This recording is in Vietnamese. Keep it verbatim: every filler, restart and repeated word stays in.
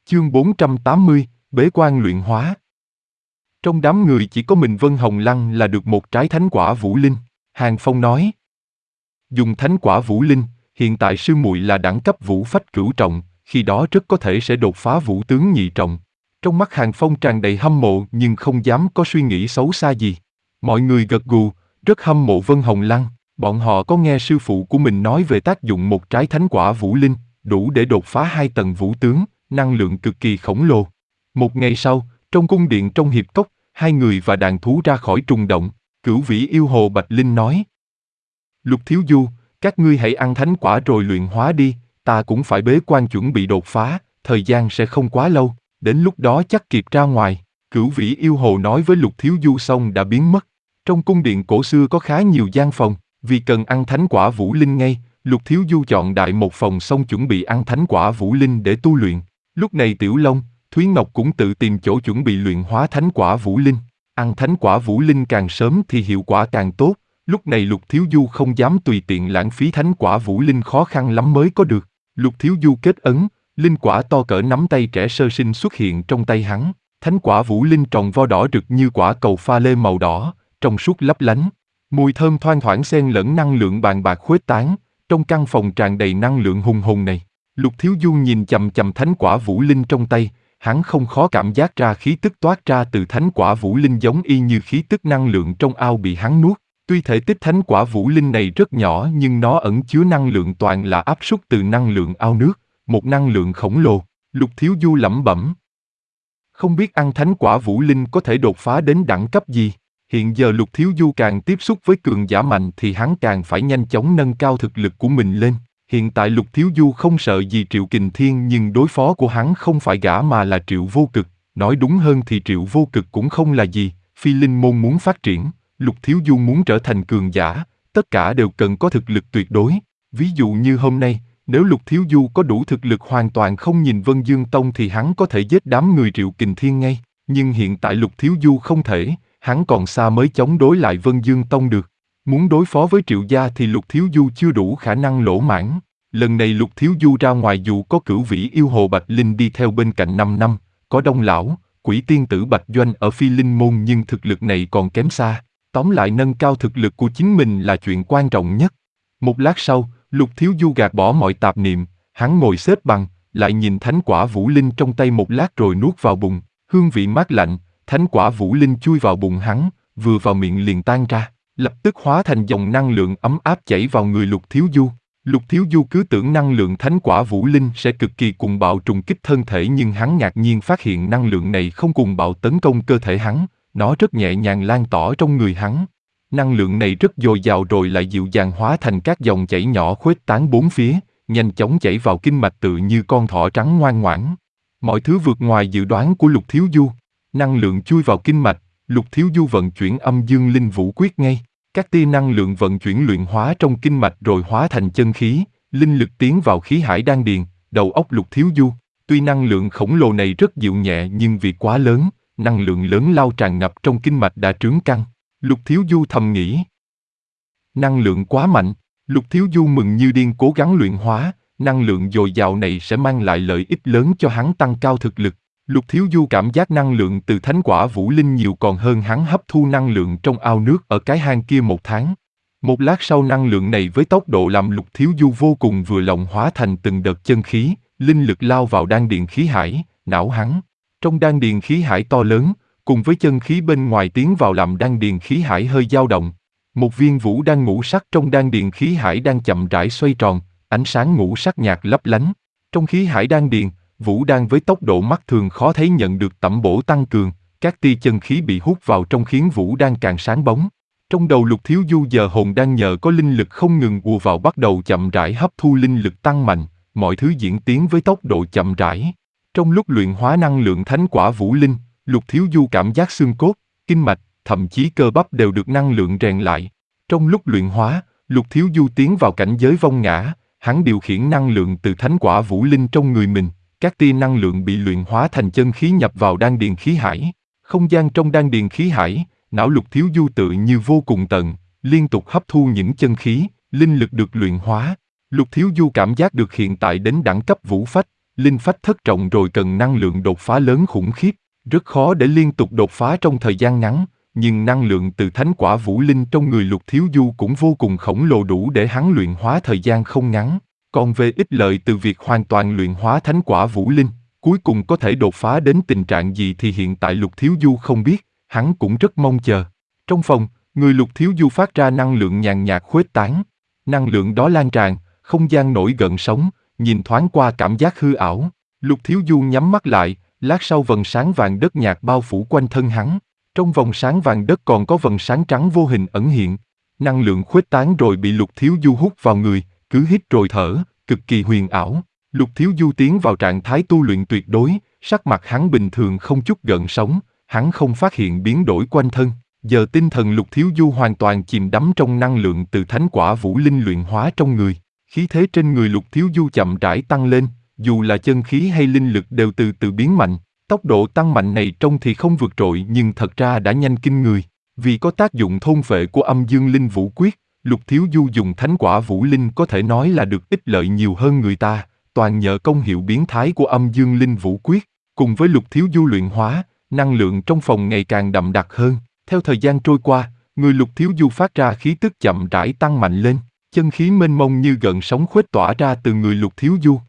Chương bốn trăm tám mươi, Bế quan luyện hóa. Trong đám người chỉ có mình Vân Hồng Lăng là được một trái thánh quả vũ linh. Hàng Phong nói. Dùng thánh quả vũ linh, hiện tại sư muội là đẳng cấp vũ phách cửu trọng, khi đó rất có thể sẽ đột phá vũ tướng nhị trọng. Trong mắt Hàng Phong tràn đầy hâm mộ nhưng không dám có suy nghĩ xấu xa gì. Mọi người gật gù, rất hâm mộ Vân Hồng Lăng. Bọn họ có nghe sư phụ của mình nói về tác dụng một trái thánh quả vũ linh, đủ để đột phá hai tầng vũ tướng, năng lượng cực kỳ khổng lồ. Một ngày sau, trong cung điện trong hiệp cốc, hai người và đàn thú ra khỏi trùng động. Cửu vĩ yêu hồ Bạch Linh nói. Lục Thiếu Du, các ngươi hãy ăn thánh quả rồi luyện hóa đi, ta cũng phải bế quan chuẩn bị đột phá, thời gian sẽ không quá lâu, đến lúc đó chắc kịp ra ngoài. Cửu vĩ yêu hồ nói với Lục Thiếu Du xong đã biến mất. Trong cung điện cổ xưa có khá nhiều gian phòng, vì cần ăn thánh quả vũ linh ngay, Lục Thiếu Du chọn đại một phòng xong chuẩn bị ăn thánh quả vũ linh để tu luyện. Lúc này Tiểu Long, Thúy Ngọc cũng tự tìm chỗ chuẩn bị luyện hóa thánh quả vũ linh. Ăn thánh quả vũ linh càng sớm thì hiệu quả càng tốt. Lúc này Lục Thiếu Du không dám tùy tiện lãng phí thánh quả vũ linh khó khăn lắm mới có được. Lục Thiếu Du kết ấn, linh quả to cỡ nắm tay trẻ sơ sinh xuất hiện trong tay hắn. Thánh quả vũ linh tròn vo đỏ rực như quả cầu pha lê màu đỏ, trong suốt lấp lánh. Mùi thơm thoang thoảng xen lẫn năng lượng bàn bạc khuếch tán, trong căn phòng tràn đầy năng lượng hùng hồn này. Lục Thiếu Du nhìn chằm chằm thánh quả vũ linh trong tay, hắn không khó cảm giác ra khí tức toát ra từ thánh quả vũ linh giống y như khí tức năng lượng trong ao bị hắn nuốt. Tuy thể tích thánh quả vũ linh này rất nhỏ nhưng nó ẩn chứa năng lượng toàn là áp suất từ năng lượng ao nước, một năng lượng khổng lồ. Lục Thiếu Du lẩm bẩm. Không biết ăn thánh quả vũ linh có thể đột phá đến đẳng cấp gì? Hiện giờ Lục Thiếu Du càng tiếp xúc với cường giả mạnh thì hắn càng phải nhanh chóng nâng cao thực lực của mình lên. Hiện tại Lục Thiếu Du không sợ gì Triệu Kình Thiên nhưng đối phó của hắn không phải gã mà là Triệu Vô Cực. Nói đúng hơn thì Triệu Vô Cực cũng không là gì. Phi Linh môn muốn phát triển, Lục Thiếu Du muốn trở thành cường giả, tất cả đều cần có thực lực tuyệt đối. Ví dụ như hôm nay, nếu Lục Thiếu Du có đủ thực lực hoàn toàn không nhìn Vân Dương Tông thì hắn có thể giết đám người Triệu Kình Thiên ngay. Nhưng hiện tại Lục Thiếu Du không thể, hắn còn xa mới chống đối lại Vân Dương Tông được. Muốn đối phó với Triệu gia thì Lục Thiếu Du chưa đủ khả năng lỗ mãn. Lần này Lục Thiếu Du ra ngoài dù có cửu vĩ yêu hồ Bạch Linh đi theo bên cạnh năm năm, có Đông Lão, Quỷ Tiên Tử Bạch Doanh ở Phi Linh môn nhưng thực lực này còn kém xa. Tóm lại nâng cao thực lực của chính mình là chuyện quan trọng nhất. Một lát sau, Lục Thiếu Du gạt bỏ mọi tạp niệm, hắn ngồi xếp bằng, lại nhìn thánh quả vũ linh trong tay một lát rồi nuốt vào bụng, hương vị mát lạnh, thánh quả vũ linh chui vào bụng hắn, vừa vào miệng liền tan ra, lập tức hóa thành dòng năng lượng ấm áp chảy vào người Lục Thiếu Du. Lục Thiếu Du cứ tưởng năng lượng thánh quả vũ linh sẽ cực kỳ cuồng bạo trùng kích thân thể nhưng hắn ngạc nhiên phát hiện năng lượng này không cuồng bạo tấn công cơ thể hắn, nó rất nhẹ nhàng lan tỏa trong người hắn. Năng lượng này rất dồi dào rồi lại dịu dàng hóa thành các dòng chảy nhỏ khuếch tán bốn phía, nhanh chóng chảy vào kinh mạch tự như con thỏ trắng ngoan ngoãn. Mọi thứ vượt ngoài dự đoán của Lục Thiếu Du. Năng lượng chui vào kinh mạch, Lục Thiếu Du vận chuyển âm dương linh vũ quyết ngay. Các tia năng lượng vận chuyển luyện hóa trong kinh mạch rồi hóa thành chân khí, linh lực tiến vào khí hải đan điền, đầu óc Lục Thiếu Du. Tuy năng lượng khổng lồ này rất dịu nhẹ nhưng vì quá lớn, năng lượng lớn lao tràn ngập trong kinh mạch đã trướng căng. Lục Thiếu Du thầm nghĩ. Năng lượng quá mạnh, Lục Thiếu Du mừng như điên cố gắng luyện hóa, năng lượng dồi dào này sẽ mang lại lợi ích lớn cho hắn tăng cao thực lực. Lục Thiếu Du cảm giác năng lượng từ thánh quả vũ linh nhiều còn hơn hắn hấp thu năng lượng trong ao nước ở cái hang kia một tháng. Một lát sau năng lượng này với tốc độ làm Lục Thiếu Du vô cùng vừa lòng hóa thành từng đợt chân khí, linh lực lao vào đan điền khí hải, não hắn. Trong đan điền khí hải to lớn, cùng với chân khí bên ngoài tiến vào làm đan điền khí hải hơi dao động. Một viên vũ đan ngũ sắc trong đan điền khí hải đang chậm rãi xoay tròn, ánh sáng ngũ sắc nhạt lấp lánh. Trong khí hải đan điền, vũ đan với tốc độ mắt thường khó thấy nhận được tẩm bổ tăng cường, các tia chân khí bị hút vào trong khiến vũ đan càng sáng bóng. Trong đầu Lục Thiếu Du giờ hồn đang nhờ có linh lực không ngừng ùa vào bắt đầu chậm rãi hấp thu linh lực tăng mạnh, mọi thứ diễn tiến với tốc độ chậm rãi. Trong lúc luyện hóa năng lượng thánh quả vũ linh, Lục Thiếu Du cảm giác xương cốt, kinh mạch, thậm chí cơ bắp đều được năng lượng rèn lại. Trong lúc luyện hóa, Lục Thiếu Du tiến vào cảnh giới vong ngã, hắn điều khiển năng lượng từ thánh quả vũ linh trong người mình, các tia năng lượng bị luyện hóa thành chân khí nhập vào đan điền khí hải. Không gian trong đan điền khí hải, não Lục Thiếu Du tự như vô cùng tận, liên tục hấp thu những chân khí, linh lực được luyện hóa. Lục Thiếu Du cảm giác được hiện tại đến đẳng cấp vũ phách, linh phách thất trọng rồi cần năng lượng đột phá lớn khủng khiếp, rất khó để liên tục đột phá trong thời gian ngắn, nhưng năng lượng từ thánh quả vũ linh trong người Lục Thiếu Du cũng vô cùng khổng lồ, đủ để hắn luyện hóa thời gian không ngắn. Còn về ích lợi từ việc hoàn toàn luyện hóa thánh quả vũ linh, cuối cùng có thể đột phá đến tình trạng gì thì hiện tại Lục Thiếu Du không biết, hắn cũng rất mong chờ. Trong phòng, người Lục Thiếu Du phát ra năng lượng nhàn nhạt khuếch tán. Năng lượng đó lan tràn, không gian nổi gợn sóng, nhìn thoáng qua cảm giác hư ảo. Lục Thiếu Du nhắm mắt lại, lát sau vầng sáng vàng đất nhạt bao phủ quanh thân hắn. Trong vòng sáng vàng đất còn có vầng sáng trắng vô hình ẩn hiện. Năng lượng khuếch tán rồi bị Lục Thiếu Du hút vào người, cứ hít rồi thở, cực kỳ huyền ảo. Lục Thiếu Du tiến vào trạng thái tu luyện tuyệt đối, sắc mặt hắn bình thường không chút gợn sóng, hắn không phát hiện biến đổi quanh thân. Giờ tinh thần Lục Thiếu Du hoàn toàn chìm đắm trong năng lượng từ thánh quả vũ linh luyện hóa trong người. Khí thế trên người Lục Thiếu Du chậm rãi tăng lên, dù là chân khí hay linh lực đều từ từ biến mạnh. Tốc độ tăng mạnh này trông thì không vượt trội nhưng thật ra đã nhanh kinh người. Vì có tác dụng thôn phệ của âm dương linh vũ quyết, Lục Thiếu Du dùng thánh quả vũ linh có thể nói là được ích lợi nhiều hơn người ta, toàn nhờ công hiệu biến thái của âm dương linh vũ quyết. Cùng với Lục Thiếu Du luyện hóa, năng lượng trong phòng ngày càng đậm đặc hơn. Theo thời gian trôi qua, người Lục Thiếu Du phát ra khí tức chậm rãi tăng mạnh lên, chân khí mênh mông như gợn sóng khuếch tỏa ra từ người Lục Thiếu Du.